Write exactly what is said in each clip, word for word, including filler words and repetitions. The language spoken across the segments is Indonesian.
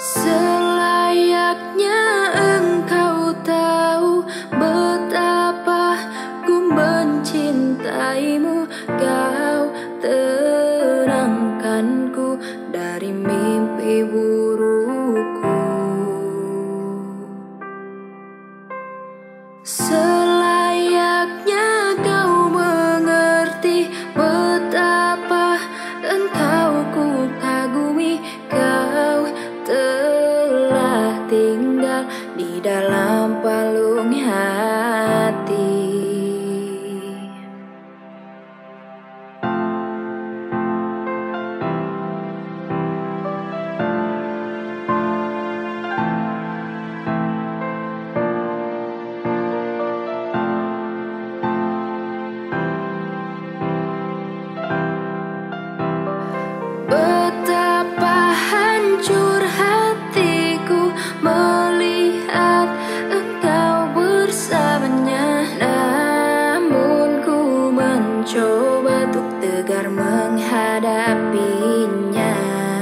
Selayaknya engkau tahu betapa ku mencintaimu. Kau tenangkanku dari mimpi burukku. Selayaknya kau mengerti betapa engkau ku kagumi. Kau telah tinggal di dalam palung hati. Betapa hancur hatiku melihat engkau bersamanya. Namun ku mencoba untuk tegar menghadapinya.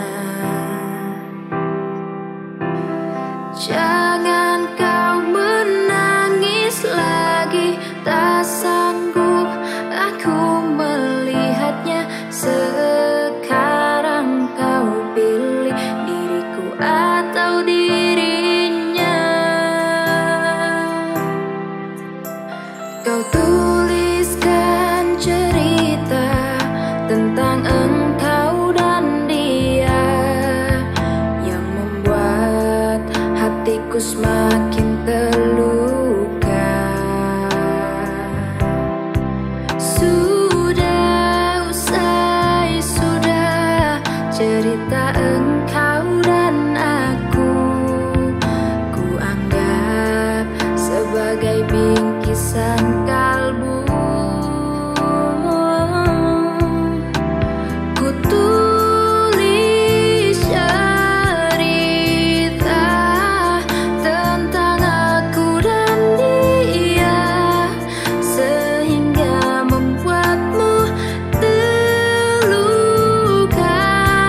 Jangan kau menangis lagi, tak sanggup aku melihatnya. Sekarang kau pilih diriku atau dirinya. Kau tuliskan cerita tentang engkau dan dia yang membuat hatiku semakin terluka. Sudah usai, sudah cerita engkau dan aku. Ku anggap sebagai bingkisan kalbu. Ku tulis cerita tentang aku dan dia, sehingga membuatmu terluka.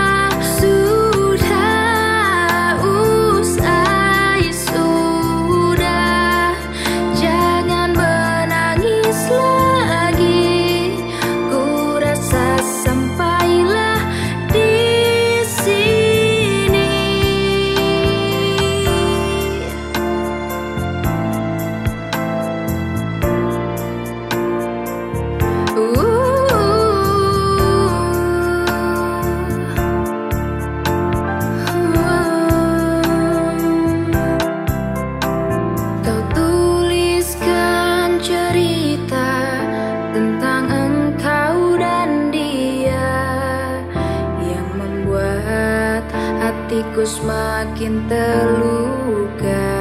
Sudah usai, sudah, jangan menangis lagi. Ku rasa sampailah di sini. Kau tuliskan cerita tentang engkau dan dia yang membuat hatiku semakin terluka.